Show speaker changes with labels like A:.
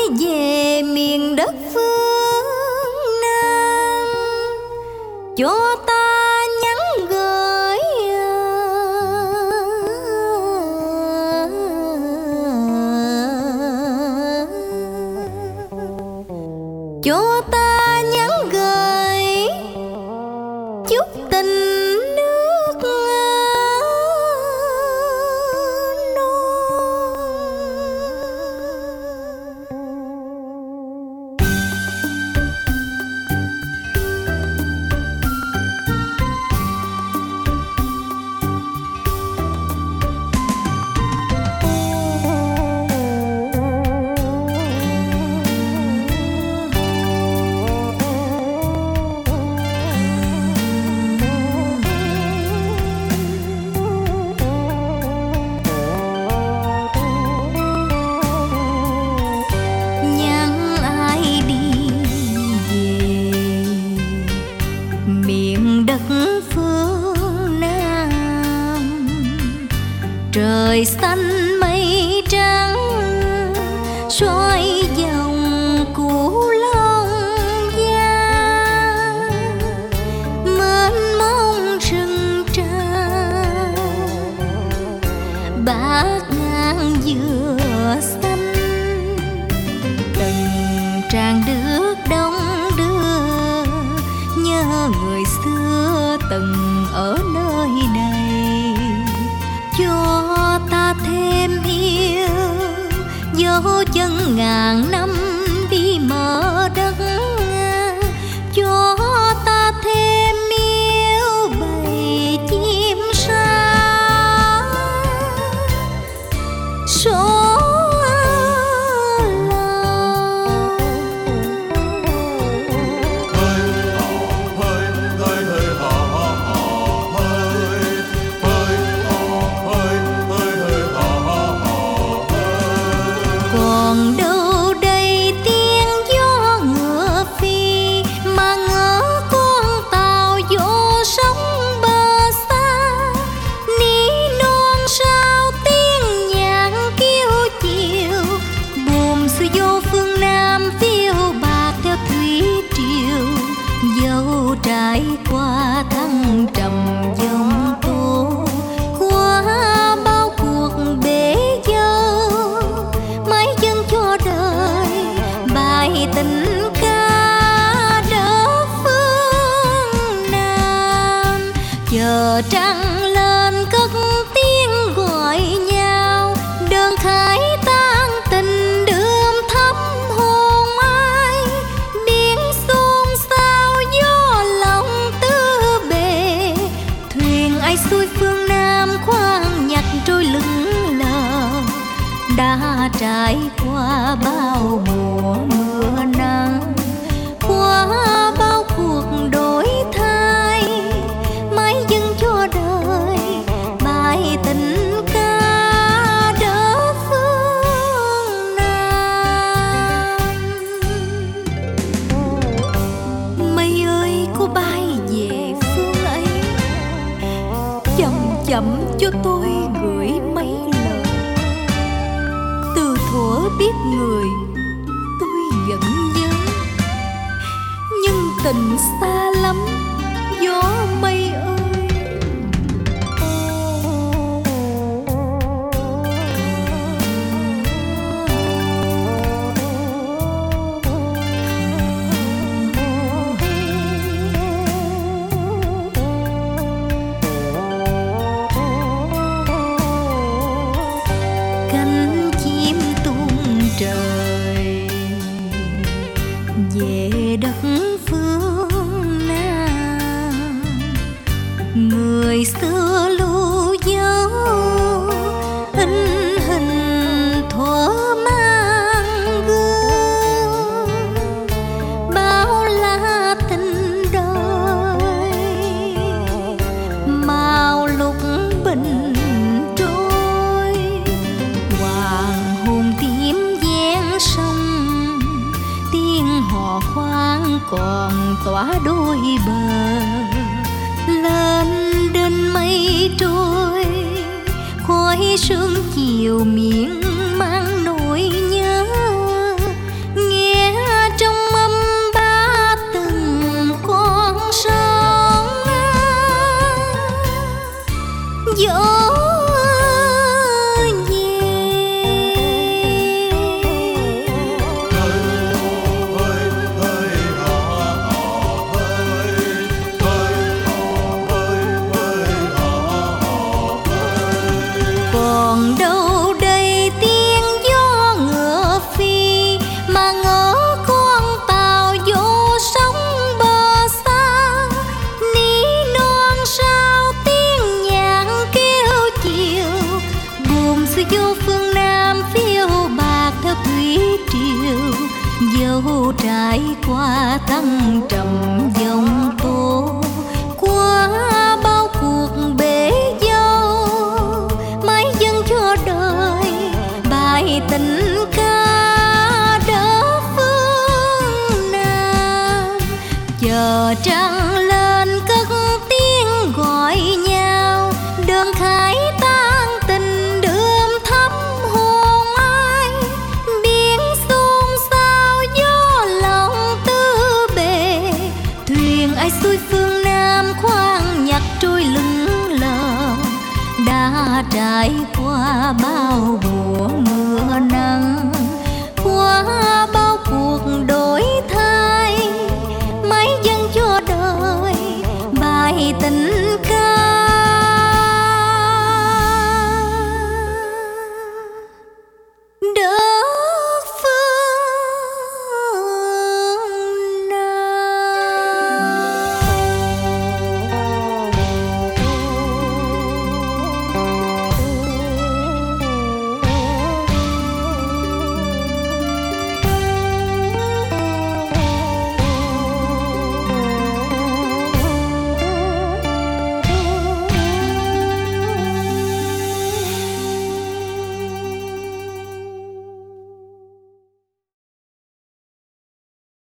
A: về miền đất phương Nam, cho ta nhắn gửi cho ta nhắn gửi chút tình nước trời xanh mây trắng xoay vòng Cửu Long Giang, mênh mông rừng tràm bát ngàn dừa xanh, từng tràng nước đông đưa nhớ người xưa từng ở nơi đây, cho ta thêm yêu dấu chân ngàn năm đi mở đất, cho ta thêm yêu bầy chim sa số còn đâu đây tiếng gió ngựa phi mà ngỡ con tàu vô sóng bờ xa, ní non sao tiếng nhạc kêu chiều buồm xuôi vô phương Nam phiêu bạc theo thủy triều, dẫu trải qua thăng trầm dòng tố qua bao cuộc bể dâu, mái chân cho đời bài tình ca đất phương Nam, chờ trăng lên cất tiếng gọi nhau, đơn khải tan tình đượm thắm hồn ai, biển xôn xao gió lòng tư bề, thuyền ai xuôi phương Nam khoan nhặt trôi lững lờ, đã trải qua bao mùa mưa nắng, qua bao cuộc đổi thay, mãi dâng cho đời bài tình ca đất phương Nam. Mây ơi cô bay về phương ấy, chậm chậm cho tôi gửi mấy lời, từ thuở biết người tôi vẫn nhớ, nhưng tình xa lắm gió mây ơi. Cánh chim tung trời về đất phương Nam, người xưa lưu dấu in hình thuở mang gương, bao la tình đời màu lục bình trôi, hoàng hôn tím gian sông tiếng hò khoan còn tỏa đôi bờ, lên đên mây trôi khói sương chiều miên mang nỗi nhớ, triều, dẫu trải qua thăng trầm dòng tố, qua bao cuộc bể dâu, mãi dâng cho đời bài tình ca đỡ phương Nam. Chờ trăng lên cất tiếng gọi nhau, đơn khải tan tình đượm thắm hồn ai, biển xôn xao gió lòng tư bề, thuyền ai xuôi phương Nam khoan nhặt trôi lững lờ, đã trải qua bao